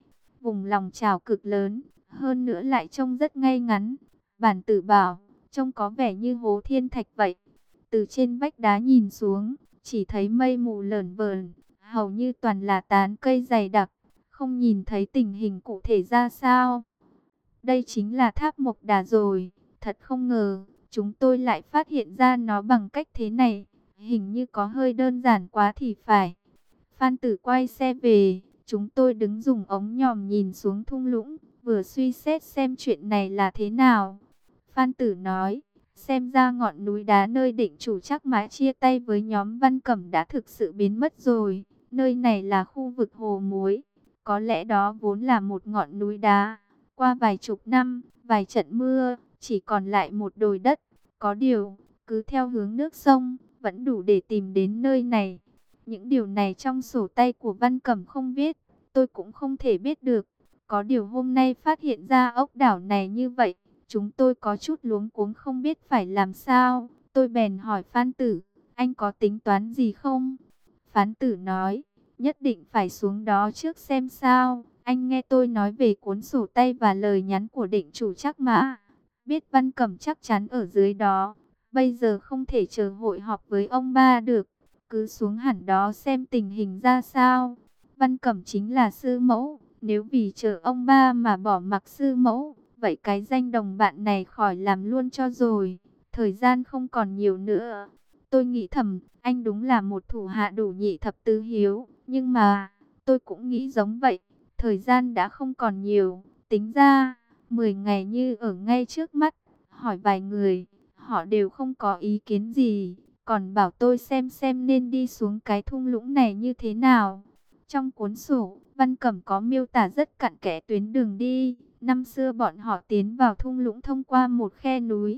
vùng lòng chảo cực lớn, hơn nữa lại trông rất ngay ngắn. Bản Tử bảo, trông có vẻ như hố thiên thạch vậy. Từ trên vách đá nhìn xuống, chỉ thấy mây mù lởn vởn, hầu như toàn là tán cây dày đặc, không nhìn thấy tình hình cụ thể ra sao. Đây chính là tháp Mộc Đà rồi, thật không ngờ, chúng tôi lại phát hiện ra nó bằng cách thế này, hình như có hơi đơn giản quá thì phải. Phan Tử quay xe về, chúng tôi đứng dùng ống nhòm nhìn xuống thung lũng, vừa suy xét xem chuyện này là thế nào. Phan Tử nói, xem ra ngọn núi đá nơi định chủ Trác Mã chia tay với nhóm Văn Cẩm đã thực sự biến mất rồi. Nơi này là khu vực hồ muối, có lẽ đó vốn là một ngọn núi đá. Qua vài chục năm, vài trận mưa, chỉ còn lại một đồi đất. Có điều, cứ theo hướng nước sông, vẫn đủ để tìm đến nơi này. Những điều này trong sổ tay của Văn Cẩm không viết, tôi cũng không thể biết được. Có điều hôm nay phát hiện ra ốc đảo này như vậy, chúng tôi có chút luống cuống không biết phải làm sao. Tôi bèn hỏi Phan Tử, anh có tính toán gì không? Phan Tử nói, nhất định phải xuống đó trước xem sao. Anh nghe tôi nói về cuốn sổ tay và lời nhắn của định chủ Trác Mã. Biết Văn Cẩm chắc chắn ở dưới đó. Bây giờ không thể chờ hội họp với ông ba được. Cứ xuống hẳn đó xem tình hình ra sao. Văn Cẩm chính là sư mẫu. Nếu vì chờ ông ba mà bỏ mặc sư mẫu, vậy cái danh đồng bạn này khỏi làm luôn cho rồi. Thời gian không còn nhiều nữa. Tôi nghĩ thầm, anh đúng là một thủ hạ đủ nhị thập tứ hiếu. Nhưng mà, tôi cũng nghĩ giống vậy. Thời gian đã không còn nhiều. Tính ra, 10 ngày như ở ngay trước mắt. Hỏi vài người, họ đều không có ý kiến gì. Còn bảo tôi xem nên đi xuống cái thung lũng này như thế nào. Trong cuốn sổ, Văn Cẩm có miêu tả rất cặn kẽ tuyến đường đi. Năm xưa bọn họ tiến vào thung lũng thông qua một khe núi.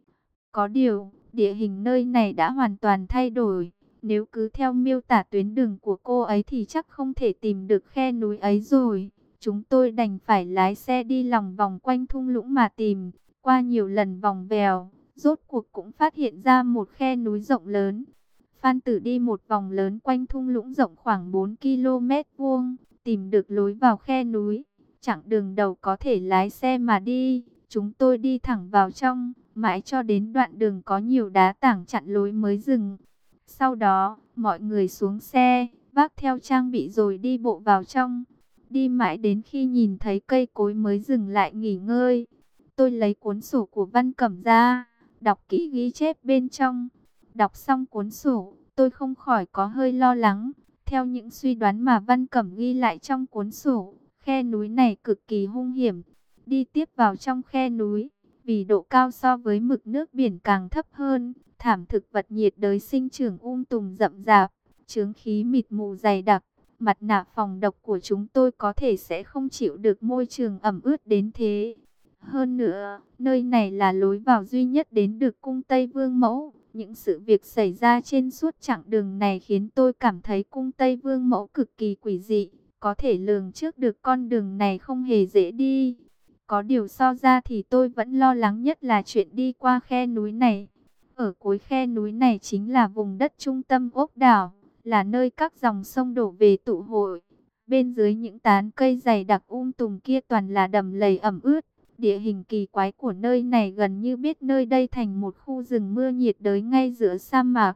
Có điều, địa hình nơi này đã hoàn toàn thay đổi. Nếu cứ theo miêu tả tuyến đường của cô ấy thì chắc không thể tìm được khe núi ấy rồi. Chúng tôi đành phải lái xe đi lòng vòng quanh thung lũng mà tìm. Qua nhiều lần vòng vèo, rốt cuộc cũng phát hiện ra một khe núi rộng lớn. Phan Tử đi một vòng lớn quanh thung lũng rộng khoảng 4 km vuông, tìm được lối vào khe núi. Chặng đường đầu có thể lái xe mà đi, chúng tôi đi thẳng vào trong, mãi cho đến đoạn đường có nhiều đá tảng chặn lối mới dừng. Sau đó, mọi người xuống xe, vác theo trang bị rồi đi bộ vào trong. Đi mãi đến khi nhìn thấy cây cối mới dừng lại nghỉ ngơi. Tôi lấy cuốn sổ của Văn Cẩm ra, đọc kỹ ghi chép bên trong. Đọc xong cuốn sổ, tôi không khỏi có hơi lo lắng. Theo những suy đoán mà Văn Cẩm ghi lại trong cuốn sổ, khe núi này cực kỳ hung hiểm. Đi tiếp vào trong khe núi, vì độ cao so với mực nước biển càng thấp hơn, thảm thực vật nhiệt đới sinh trưởng tùm rậm rạp, chướng khí mịt mù dày đặc. Mặt nạ phòng độc của chúng tôi có thể sẽ không chịu được môi trường ẩm ướt đến thế. Hơn nữa, nơi này là lối vào duy nhất đến được cung Tây Vương Mẫu. Những sự việc xảy ra trên suốt chặng đường này khiến tôi cảm thấy cung Tây Vương Mẫu cực kỳ quỷ dị. Có thể lường trước được con đường này không hề dễ đi. Có điều so ra thì tôi vẫn lo lắng nhất là chuyện đi qua khe núi này. Ở cuối khe núi này chính là vùng đất trung tâm ốc đảo, là nơi các dòng sông đổ về tụ hội. Bên dưới những tán cây dày đặc tùm kia toàn là đầm lầy ẩm ướt. Địa hình kỳ quái của nơi này gần như biết nơi đây thành một khu rừng mưa nhiệt đới ngay giữa sa mạc.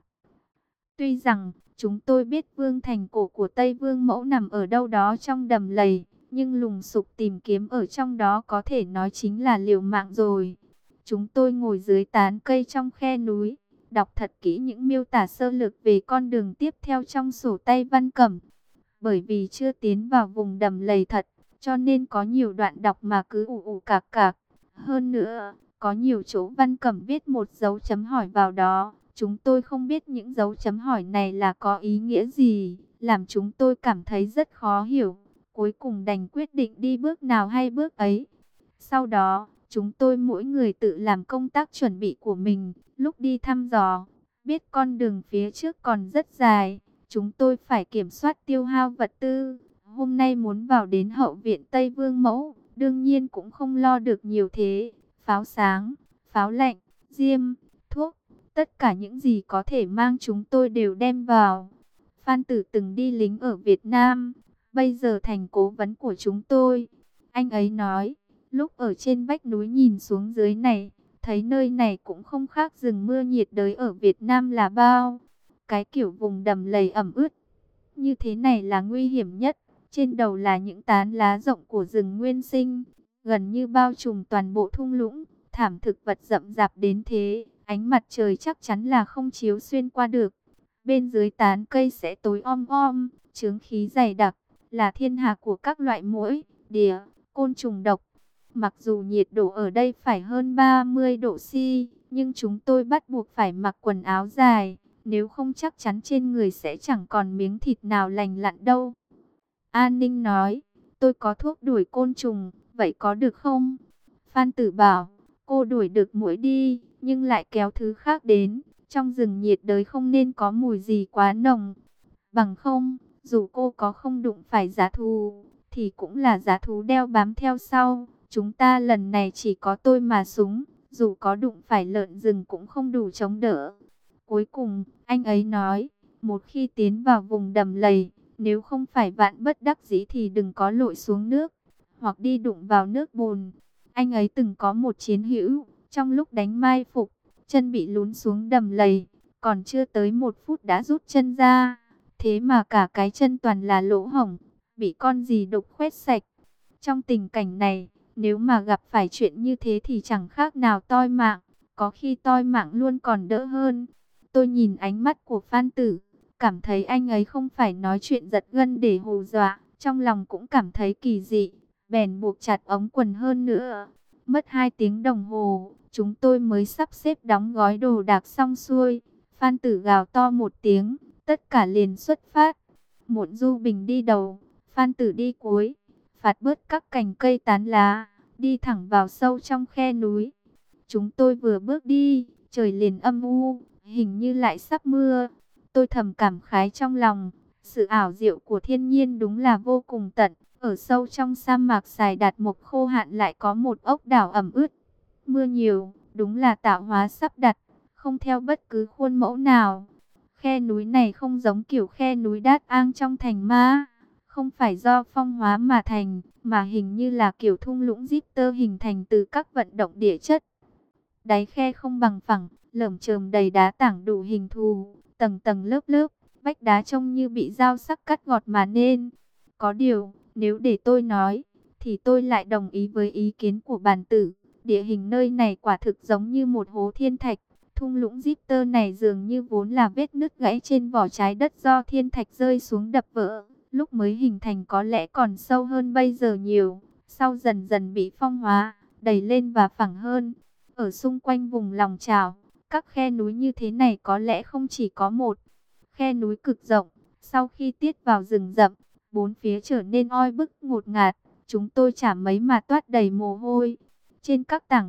Tuy rằng, chúng tôi biết vương thành cổ của Tây Vương Mẫu nằm ở đâu đó trong đầm lầy, nhưng lùng sục tìm kiếm ở trong đó có thể nói chính là liều mạng rồi. Chúng tôi ngồi dưới tán cây trong khe núi, đọc thật kỹ những miêu tả sơ lược về con đường tiếp theo trong sổ tay Văn Cẩm. Bởi vì chưa tiến vào vùng đầm lầy thật, cho nên có nhiều đoạn đọc mà cứ ù ù cạc cạc. Hơn nữa, có nhiều chỗ Văn Cẩm viết một dấu chấm hỏi vào đó. Chúng tôi không biết những dấu chấm hỏi này là có ý nghĩa gì, làm chúng tôi cảm thấy rất khó hiểu. Cuối cùng đành quyết định đi bước nào hay bước ấy. Sau đó, chúng tôi mỗi người tự làm công tác chuẩn bị của mình. Lúc đi thăm dò, biết con đường phía trước còn rất dài, chúng tôi phải kiểm soát tiêu hao vật tư. Hôm nay muốn vào đến hậu viện Tây Vương Mẫu, đương nhiên cũng không lo được nhiều thế. Pháo sáng, pháo lạnh, diêm, thuốc, tất cả những gì có thể mang chúng tôi đều đem vào. Phan Tử từng đi lính ở Việt Nam, bây giờ thành cố vấn của chúng tôi. Anh ấy nói, lúc ở trên vách núi nhìn xuống dưới này, thấy nơi này cũng không khác rừng mưa nhiệt đới ở Việt Nam là bao. Cái kiểu vùng đầm lầy ẩm ướt như thế này là nguy hiểm nhất. Trên đầu là những tán lá rộng của rừng nguyên sinh, gần như bao trùm toàn bộ thung lũng, thảm thực vật rậm rạp đến thế, ánh mặt trời chắc chắn là không chiếu xuyên qua được. Bên dưới tán cây sẽ tối om om, chướng khí dày đặc, là thiên hạ của các loại muỗi, đỉa, côn trùng độc. Mặc dù nhiệt độ ở đây phải hơn 30 độ C, nhưng chúng tôi bắt buộc phải mặc quần áo dài, nếu không chắc chắn trên người sẽ chẳng còn miếng thịt nào lành lặn đâu. An Ninh nói, tôi có thuốc đuổi côn trùng, vậy có được không? Phan Tử bảo, cô đuổi được muỗi đi, nhưng lại kéo thứ khác đến. Trong rừng nhiệt đới không nên có mùi gì quá nồng. Bằng không, dù cô có không đụng phải dã thú, thì cũng là dã thú đeo bám theo sau. Chúng ta lần này chỉ có tôi mà súng, dù có đụng phải lợn rừng cũng không đủ chống đỡ. Cuối cùng, anh ấy nói, một khi tiến vào vùng đầm lầy, nếu không phải vạn bất đắc dĩ thì đừng có lội xuống nước, hoặc đi đụng vào nước bùn. Anh ấy từng có một chiến hữu, trong lúc đánh mai phục, chân bị lún xuống đầm lầy, còn chưa tới 1 phút đã rút chân ra. Thế mà cả cái chân toàn là lỗ hổng, bị con gì đục khoét sạch. Trong tình cảnh này, nếu mà gặp phải chuyện như thế thì chẳng khác nào toi mạng, có khi toi mạng luôn còn đỡ hơn. Tôi nhìn ánh mắt của Phan Tử, cảm thấy anh ấy không phải nói chuyện giật gân để hù dọa, trong lòng cũng cảm thấy kỳ dị, bèn buộc chặt ống quần hơn nữa. Mất 2 tiếng đồng hồ, chúng tôi mới sắp xếp đóng gói đồ đạc xong xuôi. Phan Tử gào to một tiếng, tất cả liền xuất phát. Muộn Du Bình đi đầu, Phan Tử đi cuối, phạt bớt các cành cây tán lá, đi thẳng vào sâu trong khe núi. Chúng tôi vừa bước đi, trời liền âm u, hình như lại sắp mưa. Tôi thầm cảm khái trong lòng, sự ảo diệu của thiên nhiên đúng là vô cùng tận. Ở sâu trong sa mạc Sài Đạt Mộc khô hạn lại có một ốc đảo ẩm ướt. Mưa nhiều, đúng là tạo hóa sắp đặt, không theo bất cứ khuôn mẫu nào. Khe núi này không giống kiểu khe núi Đát Ang trong thành Ma, không phải do phong hóa mà thành, mà hình như là kiểu thung lũng Richter hình thành từ các vận động địa chất. Đáy khe không bằng phẳng, lởm chởm đầy đá tảng đủ hình thù, tầng tầng lớp lớp, vách đá trông như bị dao sắc cắt gọt mà nên. Có điều, nếu để tôi nói, thì tôi lại đồng ý với ý kiến của bàn tử. Địa hình nơi này quả thực giống như một hố thiên thạch. Thung lũng Richter này dường như vốn là vết nứt gãy trên vỏ trái đất do thiên thạch rơi xuống đập vỡ. Lúc mới hình thành có lẽ còn sâu hơn bây giờ nhiều, sau dần dần bị phong hóa, đẩy lên và phẳng hơn. Ở xung quanh vùng lòng chảo, các khe núi như thế này có lẽ không chỉ có một. Khe núi cực rộng, sau khi tiết vào rừng rậm, bốn phía trở nên oi bức ngột ngạt. Chúng tôi chả mấy mà toát đầy mồ hôi. Trên các tảng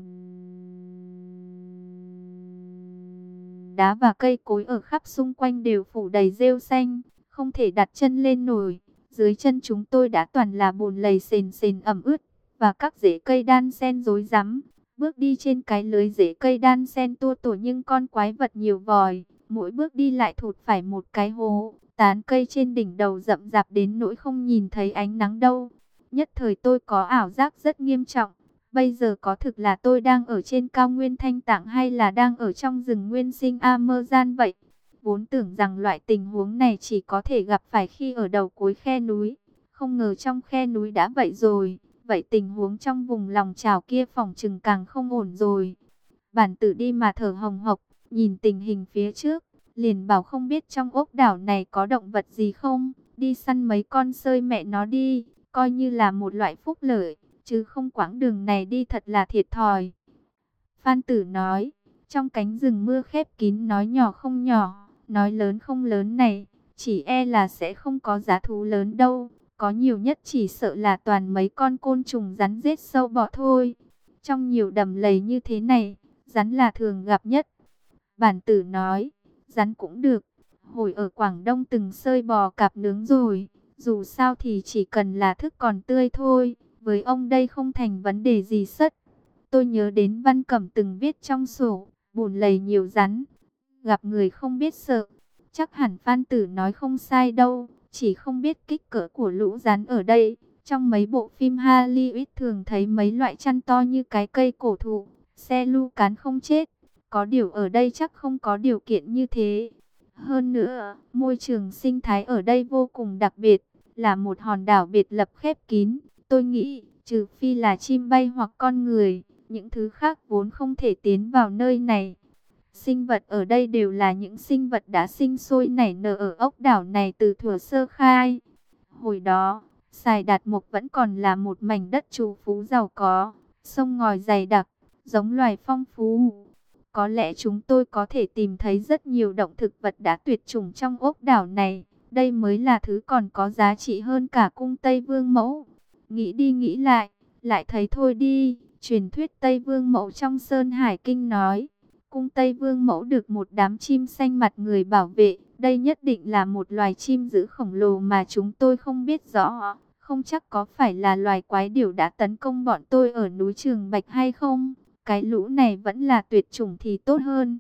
đá và cây cối ở khắp xung quanh đều phủ đầy rêu xanh, không thể đặt chân lên nổi. Dưới chân chúng tôi đã toàn là bùn lầy sền sền ẩm ướt, và các rễ cây đan xen rối rắm. Bước đi trên cái lưới rễ cây đan xen tua tủa nhưng con quái vật nhiều vòi, mỗi bước đi lại thụt phải một cái hố. Tán cây trên đỉnh đầu rậm rạp đến nỗi không nhìn thấy ánh nắng đâu. Nhất thời tôi có ảo giác rất nghiêm trọng. Bây giờ có thực là tôi đang ở trên cao nguyên Thanh Tạng hay là đang ở trong rừng nguyên sinh Amazon vậy? Vốn tưởng rằng loại tình huống này chỉ có thể gặp phải khi ở đầu cuối khe núi. Không ngờ trong khe núi đã vậy rồi. Vậy tình huống trong vùng lòng chảo kia phỏng chừng càng không ổn rồi. Bản tử đi mà thở hồng hộc, nhìn tình hình phía trước, liền bảo không biết trong ốc đảo này có động vật gì không. Đi săn mấy con sơi mẹ nó đi, coi như là một loại phúc lợi, chứ không quãng đường này đi thật là thiệt thòi. Phan Tử nói, trong cánh rừng mưa khép kín nói nhỏ không nhỏ, nói lớn không lớn này, chỉ e là sẽ không có dã thú lớn đâu. Có nhiều nhất chỉ sợ là toàn mấy con côn trùng rắn rết sâu bọ thôi. Trong nhiều đầm lầy như thế này, rắn là thường gặp nhất. Bản tử nói, rắn cũng được. Hồi ở Quảng Đông từng sơi bò cạp nướng rồi. Dù sao thì chỉ cần là thức còn tươi thôi. Với ông đây không thành vấn đề gì sất. Tôi nhớ đến Văn Cẩm từng viết trong sổ, bùn lầy nhiều rắn, gặp người không biết sợ. Chắc hẳn Phan Tử nói không sai đâu. chỉ không biết kích cỡ của lũ rắn ở đây. Trong mấy bộ phim Hollywood thường thấy mấy loại chăn to như cái cây cổ thụ, xe lu cán không chết. Có điều ở đây chắc không có điều kiện như thế. Hơn nữa, môi trường sinh thái ở đây vô cùng đặc biệt, là một hòn đảo biệt lập khép kín. Tôi nghĩ, trừ phi là chim bay hoặc con người, những thứ khác vốn không thể tiến vào nơi này. Sinh vật ở đây đều là những sinh vật đã sinh sôi nảy nở ở ốc đảo này từ thuở sơ khai. Hồi đó, Sài Đạt Mộc vẫn còn là một mảnh đất trù phú giàu có, sông ngòi dày đặc, giống loài phong phú. Có lẽ chúng tôi có thể tìm thấy rất nhiều động thực vật đã tuyệt chủng trong ốc đảo này. Đây mới là thứ còn có giá trị hơn cả cung Tây Vương Mẫu. Nghĩ đi nghĩ lại thấy thôi đi. Truyền thuyết Tây Vương Mẫu trong Sơn Hải Kinh nói, cung Tây Vương Mẫu được một đám chim xanh mặt người bảo vệ. Đây nhất định là một loài chim dữ khổng lồ mà chúng tôi không biết rõ. Không chắc có phải là loài quái điểu đã tấn công bọn tôi ở núi Trường Bạch hay không. Cái lũ này vẫn là tuyệt chủng thì tốt hơn.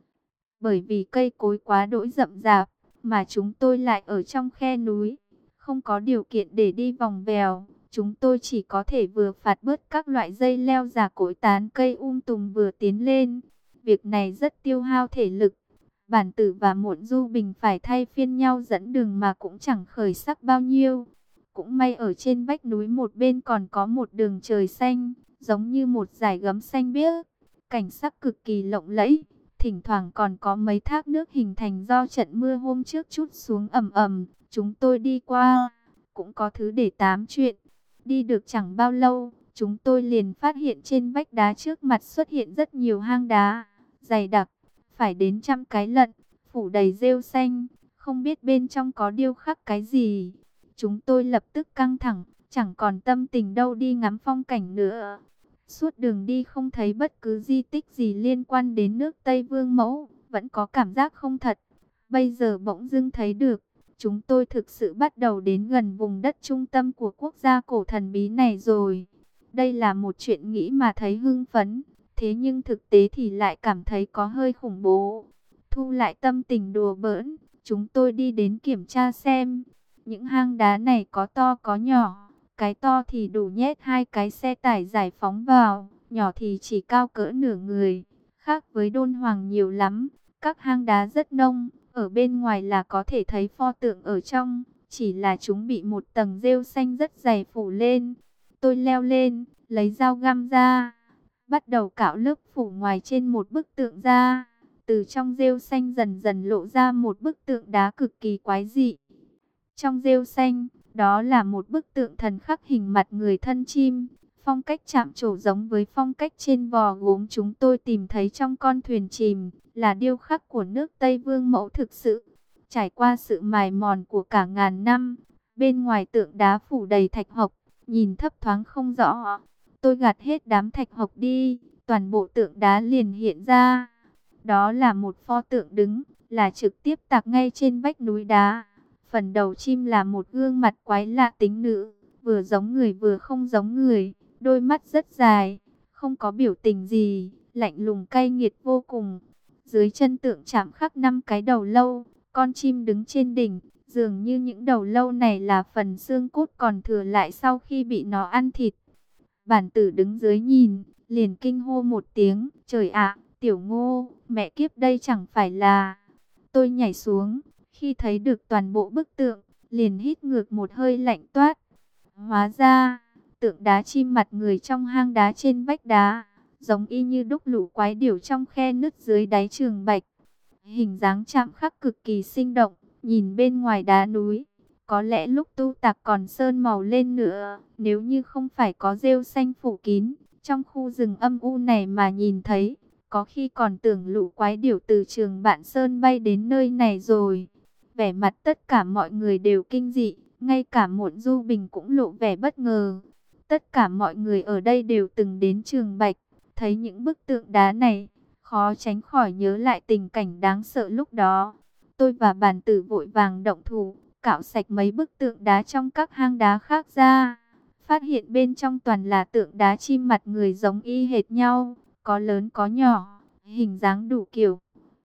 Bởi vì cây cối quá đỗi rậm rạp, mà chúng tôi lại ở trong khe núi, không có điều kiện để đi vòng vèo. Chúng tôi chỉ có thể vừa phạt bớt các loại dây leo già cỗi tán cây tùm vừa tiến lên. Việc này rất tiêu hao thể lực. Bản Tử và Muộn Du Bình phải thay phiên nhau dẫn đường mà cũng chẳng khởi sắc bao nhiêu. Cũng may ở trên vách núi một bên còn có một đường trời xanh, giống như một dải gấm xanh biếc, cảnh sắc cực kỳ lộng lẫy. Thỉnh thoảng còn có mấy thác nước hình thành do trận mưa hôm trước trút xuống ầm ầm. Chúng tôi đi qua, cũng có thứ để tám chuyện. Đi được chẳng bao lâu, chúng tôi liền phát hiện trên vách đá trước mặt xuất hiện rất nhiều hang đá, dày đặc, phải đến 100 cái lận, phủ đầy rêu xanh, không biết bên trong có điêu khắc cái gì. Chúng tôi lập tức căng thẳng, chẳng còn tâm tình đâu đi ngắm phong cảnh nữa. Suốt đường đi không thấy bất cứ di tích gì liên quan đến nước Tây Vương Mẫu, vẫn có cảm giác không thật. Bây giờ bỗng dưng thấy được, chúng tôi thực sự bắt đầu đến gần vùng đất trung tâm của quốc gia cổ thần bí này rồi. Đây là một chuyện nghĩ mà thấy hưng phấn, thế nhưng thực tế thì lại cảm thấy có hơi khủng bố. Thu lại tâm tình đùa bỡn, chúng tôi đi đến kiểm tra xem. Những hang đá này có to có nhỏ, cái to thì đủ nhét 2 cái xe tải giải phóng vào, nhỏ thì chỉ cao cỡ nửa người, khác với Đôn Hoàng nhiều lắm. Các hang đá rất nông, ở bên ngoài là có thể thấy pho tượng ở trong, chỉ là chúng bị một tầng rêu xanh rất dày phủ lên. Tôi leo lên, lấy dao găm ra, bắt đầu cạo lớp phủ ngoài trên một bức tượng ra. Từ trong rêu xanh dần dần lộ ra một bức tượng đá cực kỳ quái dị. Trong rêu xanh, đó là một bức tượng thần khắc hình mặt người thân chim. Phong cách chạm trổ giống với phong cách trên vò gốm chúng tôi tìm thấy trong con thuyền chìm, là điêu khắc của nước Tây Vương Mẫu thực sự. Trải qua sự mài mòn của cả ngàn năm, bên ngoài tượng đá phủ đầy thạch hộc, nhìn thấp thoáng không rõ. Tôi gạt hết đám thạch hộc đi, toàn bộ tượng đá liền hiện ra. Đó là một pho tượng đứng, là trực tiếp tạc ngay trên vách núi đá. Phần đầu chim là một gương mặt quái lạ tính nữ, vừa giống người vừa không giống người, đôi mắt rất dài, không có biểu tình gì, lạnh lùng cay nghiệt vô cùng. Dưới chân tượng chạm khắc 5 cái đầu lâu, con chim đứng trên đỉnh, dường như những đầu lâu này là phần xương cốt còn thừa lại sau khi bị nó ăn thịt. Bản Tử đứng dưới nhìn, liền kinh hô một tiếng, trời ạ, Tiểu Ngô, mẹ kiếp đây chẳng phải là... Tôi nhảy xuống, khi thấy được toàn bộ bức tượng, liền hít ngược một hơi lạnh toát. Hóa ra, tượng đá chim mặt người trong hang đá trên vách đá, giống y như đúc lũ quái điểu trong khe nứt dưới đáy Trường Bạch. Hình dáng chạm khắc cực kỳ sinh động, nhìn bên ngoài đá núi. Có lẽ lúc tu tạc còn sơn màu lên nữa, nếu như không phải có rêu xanh phủ kín, trong khu rừng âm u này mà nhìn thấy, có khi còn tưởng lũ quái điểu từ Trường Bạn Sơn bay đến nơi này rồi. Vẻ mặt tất cả mọi người đều kinh dị, ngay cả Muộn Du Bình cũng lộ vẻ bất ngờ. Tất cả mọi người ở đây đều từng đến Trường Bạch, thấy những bức tượng đá này, khó tránh khỏi nhớ lại tình cảnh đáng sợ lúc đó. Tôi và Bản Tử vội vàng động thủ, cạo sạch mấy bức tượng đá trong các hang đá khác ra. Phát hiện bên trong toàn là tượng đá chim mặt người giống y hệt nhau, có lớn có nhỏ, hình dáng đủ kiểu.